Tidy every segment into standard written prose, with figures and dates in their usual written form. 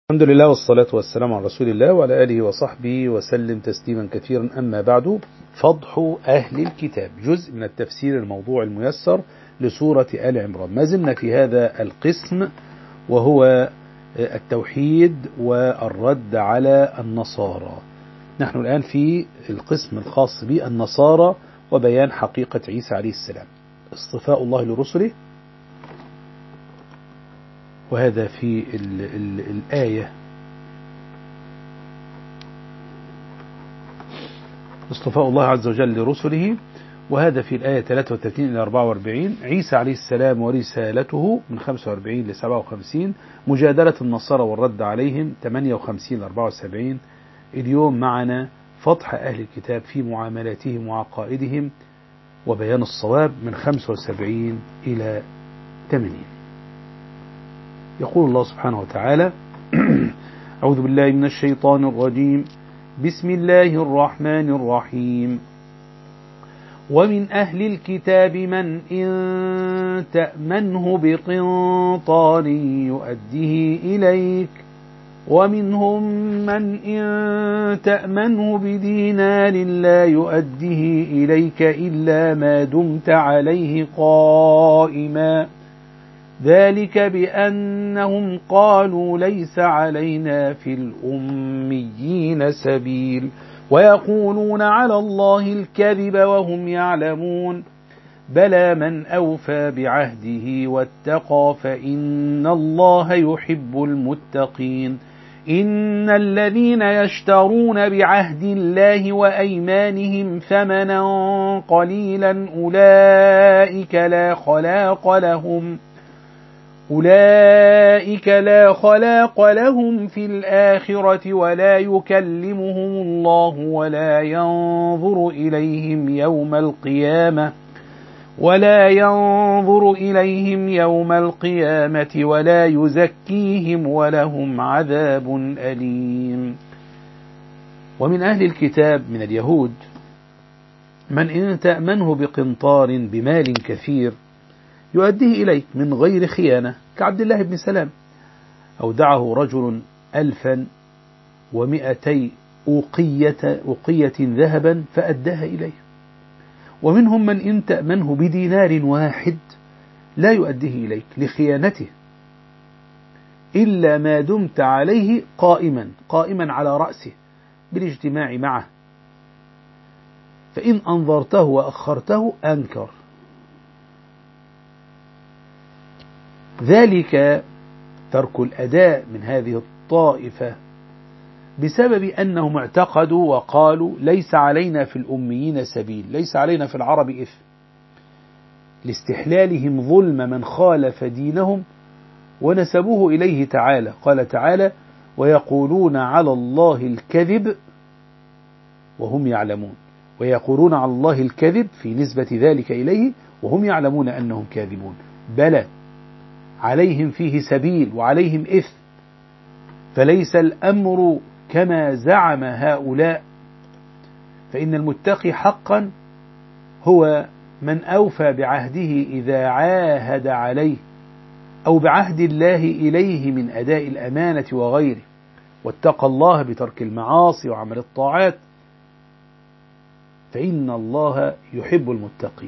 الحمد لله والصلاة والسلام على رسول الله وعلى آله وصحبه وسلم تسليما كثيرا. أما بعد، فضح أهل الكتاب، جزء من التفسير الموضوع الميسر لسورة آل عمران. ما زلنا في هذا القسم وهو التوحيد والرد على النصارى. نحن الآن في القسم الخاص بالنصارى وبيان حقيقة عيسى عليه السلام، اصطفاء الله لرسله، وهذا في الآية اصطفاء الله عز وجل لرسله، وهذا في الآية 33 إلى 44. عيسى عليه السلام ورسالته من 45 ل 57. مجادلة النصارى والرد عليهم 58 ل 74. اليوم معنا فضح أهل الكتاب في معاملاتهم وعقائدهم وبيان الصواب من 75 إلى 80. يقول الله سبحانه وتعالى: أعوذ بالله من الشيطان الرجيم، بسم الله الرحمن الرحيم. ومن أهل الكتاب من إن تأمنه بقنطار يؤديه إليك، ومنهم من إن تأمنه بدينار لا يؤديه إليك إلا ما دمت عليه قائما، ذلك بأنهم قالوا ليس علينا في الأميين سبيل ويقولون على الله الكذب وهم يعلمون، بلى من أوفى بعهده واتقى فإن الله يحب المتقين. إن الذين يشترون بعهد الله وأيمانهم ثمنا قليلا أولئك لا خلاق لهم في الآخرة ولا يكلمهم الله ولا ينظر إليهم يوم القيامة ولا يزكيهم ولهم عذاب أليم. ومن أهل الكتاب من اليهود من إن تأمنه بقنطار بمال كثير يؤديه إليك من غير خيانة، كعبد الله بن سلام. أودعه رجل 1200 أوقية ذهبا فأداها إليه. ومنهم من إن تأمنه بدينار واحد لا يؤديه إليك لخيانته إلا ما دمت عليه قائما على رأسه بالاجتماع معه، فإن أنظرته وأخرته أنكر. ذلك ترك الأداء من هذه الطائفة بسبب أنهم اعتقدوا وقالوا ليس علينا في الأميين سبيل، ليس علينا في العرب إثم، لاستحلالهم ظلم من خالف دينهم ونسبوه إليه تعالى. قال تعالى: ويقولون على الله الكذب وهم يعلمون، ويقولون على الله الكذب في نسبة ذلك إليه وهم يعلمون أنهم كاذبون. بلى عليهم فيه سبيل وعليهم إثم، فليس الأمر كما زعم هؤلاء، فإن المتقي حقا هو من أوفى بعهده إذا عاهد عليه أو بعهد الله إليه من أداء الأمانة وغيره، واتقى الله بترك المعاصي وعمل الطاعات، فإن الله يحب المتقين.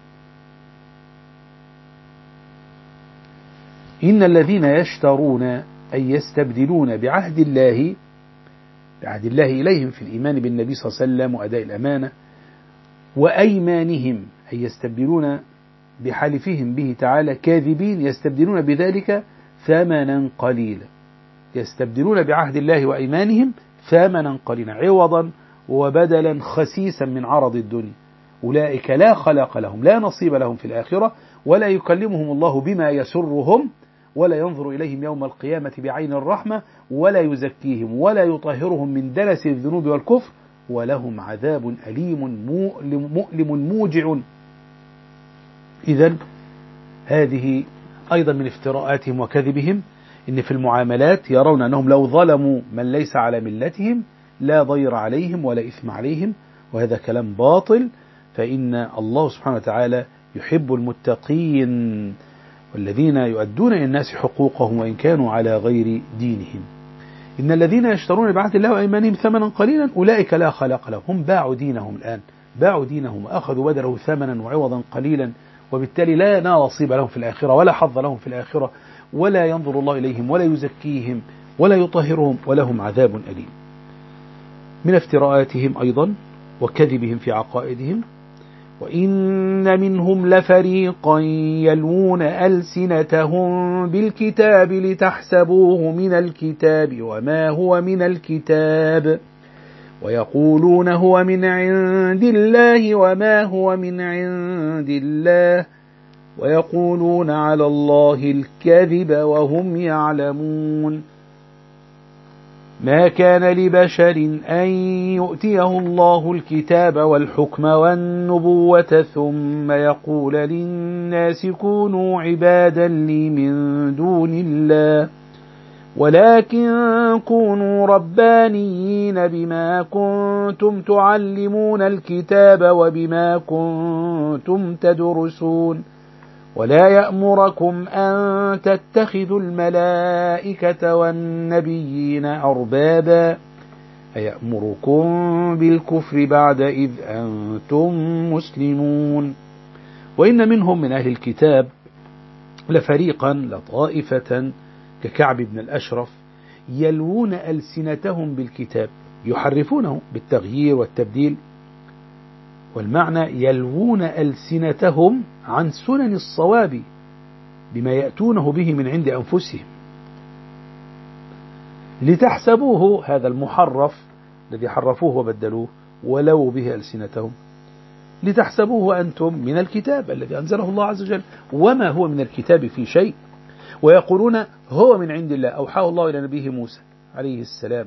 إن الذين يشترون أي يستبدلون بعهد الله إليهم في الإيمان بالنبي صلى الله عليه وسلم وأداء الأمانة، وأيمانهم أي يستبدلون بحلفهم به تعالى كاذبين، يستبدلون بذلك ثمنا قليلا، يستبدلون بعهد الله وأيمانهم ثمنا قليلا عوضا وبدلا خسيسا من عرض الدنيا. أولئك لا خلاق لهم، لا نصيب لهم في الآخرة، ولا يكلمهم الله بما يسرهم، ولا ينظر إليهم يوم القيامة بعين الرحمة، ولا يزكيهم ولا يطهرهم من دنس الذنوب والكفر، ولهم عذاب أليم مؤلم موجع. إذن هذه أيضا من افتراءاتهم وكذبهم، إن في المعاملات يرون أنهم لو ظلموا من ليس على ملتهم لا ضير عليهم ولا إثم عليهم، وهذا كلام باطل. فإن الله سبحانه وتعالى يحب المتقين والذين يؤدون إلى الناس حقوقهم وإن كانوا على غير دينهم. إن الذين يشترون بعهد الله وأيمانهم ثمنا قليلا أولئك لا خلاق لهم، هم باعوا دينهم الآن، باعوا دينهم وأخذوا بدله ثمنا وعوضا قليلا، وبالتالي لا نصيب لهم في الآخرة ولا حظ لهم في الآخرة، ولا ينظر الله إليهم ولا يزكيهم ولا يطهرهم، ولهم عذاب أليم. من افتراءاتهم أيضا وكذبهم في عقائدهم: وإن منهم لفريقا يلوون ألسنتهم بالكتاب لتحسبوه من الكتاب وما هو من الكتاب ويقولون هو من عند الله وما هو من عند الله ويقولون على الله الكذب وهم يعلمون. ما كان لبشر أن يؤتيه الله الكتاب والحكم والنبوة ثم يقول للناس كونوا عبادا لي من دون الله ولكن كونوا ربانيين بما كنتم تعلمون الكتاب وبما كنتم تدرسون ولا يأمركم أن تتخذوا الملائكة والنبيين أربابا أيأمركم بالكفر بعد إذ أنتم مسلمون. وإن منهم من أهل الكتاب لفريقا لطائفة ككعب بن الأشرف يلوون ألسنتهم بالكتاب، يحرفونه بالتغيير والتبديل، والمعنى يلوون ألسنتهم عن سنن الصواب بما يأتونه به من عند أنفسهم، لتحسبوه، هذا المحرف الذي حرفوه وبدلوه ولو به ألسنتهم، لتحسبوه أنتم من الكتاب الذي أنزله الله عز وجل وما هو من الكتاب في شيء، ويقولون هو من عند الله أوحاه الله إلى نبيه موسى عليه السلام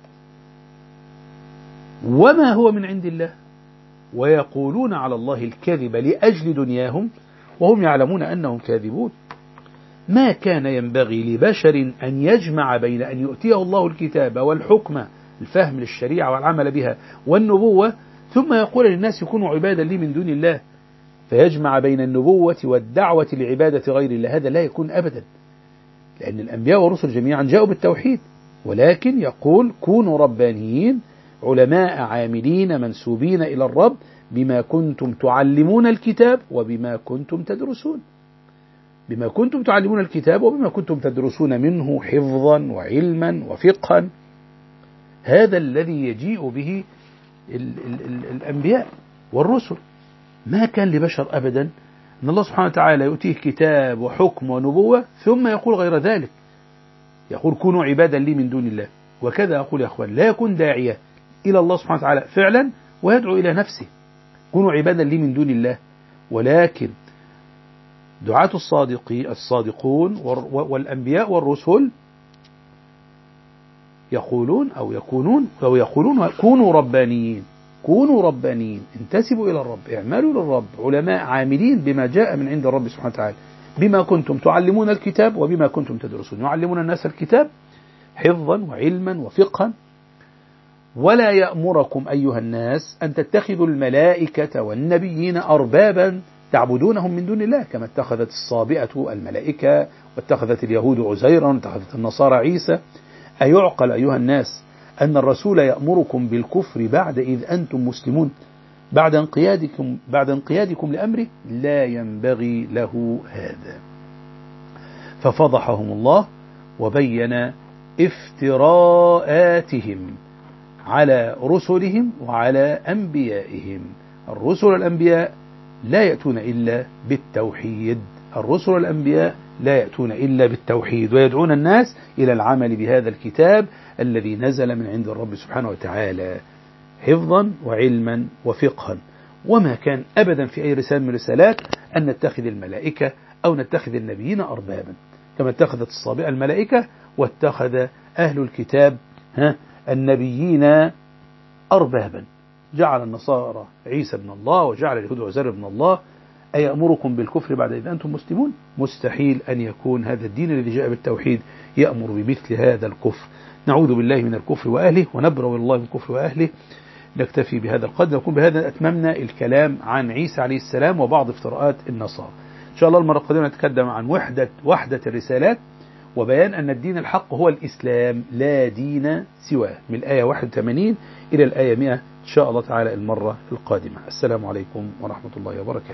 وما هو من عند الله، ويقولون على الله الكذب لأجل دنياهم وهم يعلمون أنهم كاذبون. ما كان ينبغي لبشر أن يجمع بين أن يؤتيه الله الكتاب والحكم، الفهم للشريعة والعمل بها، والنبوة، ثم يقول للناس يكونوا عبادا لي من دون الله، فيجمع بين النبوة والدعوة لعبادة غير الله. هذا لا يكون أبدا، لأن الأنبياء والرسل جميعا جاءوا بالتوحيد، ولكن يقول كونوا ربانيين علماء عاملين منسوبين إلى الرب بما كنتم تعلمون الكتاب وبما كنتم تدرسون، بما كنتم تعلمون الكتاب وبما كنتم تدرسون منه حفظا وعلما وفقها. هذا الذي يجيء به الأنبياء والرسل. ما كان لبشر أبدا أن الله سبحانه وتعالى يؤتيه كتاب وحكم ونبوة ثم يقول غير ذلك، يقول كونوا عبادا لي من دون الله. وكذا أقول يا أخوان، لا يكون داعية إلى الله سبحانه وتعالى فعلا ويدعو إلى نفسه كونوا عبادا لي من دون الله، ولكن دعاة الصادقون والأنبياء والرسل يقولون كونوا ربانيين، كونوا ربانيين، انتسبوا إلى الرب، اعملوا للرب، علماء عاملين بما جاء من عند الرب سبحانه وتعالى بما كنتم تعلمون الكتاب وبما كنتم تدرسون، يعلمون الناس الكتاب حفظا وعلما وفقها. ولا يأمركم أيها الناس أن تتخذوا الملائكة والنبيين أربابا تعبدونهم من دون الله، كما اتخذت الصابئة الملائكة واتخذت اليهود عزيرا واتخذت النصارى عيسى. أيعقل أيها الناس أن الرسول يأمركم بالكفر بعد إذ أنتم مسلمون، بعد انقيادكم لأمره؟ لا ينبغي له هذا. ففضحهم الله وبين افتراءاتهم على رسلهم وعلى أنبيائهم. الرسل والأنبياء لا يأتون إلا بالتوحيد، الرسل والأنبياء لا يأتون إلا بالتوحيد، ويدعون الناس إلى العمل بهذا الكتاب الذي نزل من عند الرب سبحانه وتعالى حفظا وعلما وفقها. وما كان أبدا في أي رسالة من الرسالات أن نتخذ الملائكة أو نتخذ النبيين أربابا، كما اتخذت الصابئة الملائكة واتخذ أهل الكتاب النبيين أربابا. جعل النصارى عيسى ابن الله وجعل اليهود عزير ابن الله. أيأمركم بالكفر بعد إذ أنتم مسلمون؟ مستحيل أن يكون هذا الدين الذي جاء بالتوحيد يأمر بمثل هذا الكفر. نعوذ بالله من الكفر وأهله ونبرأ الله من الكفر وأهله. نكتفي بهذا القدر، نكون بهذا أتممنا الكلام عن عيسى عليه السلام وبعض افتراءات النصارى. إن شاء الله المرة القادمة نتكلم عن وحدة الرسالات وبيان أن الدين الحق هو الإسلام لا دين سواه، من الآية 81 إلى الآية 100 إن شاء الله تعالى المرة القادمة. السلام عليكم ورحمة الله وبركاته.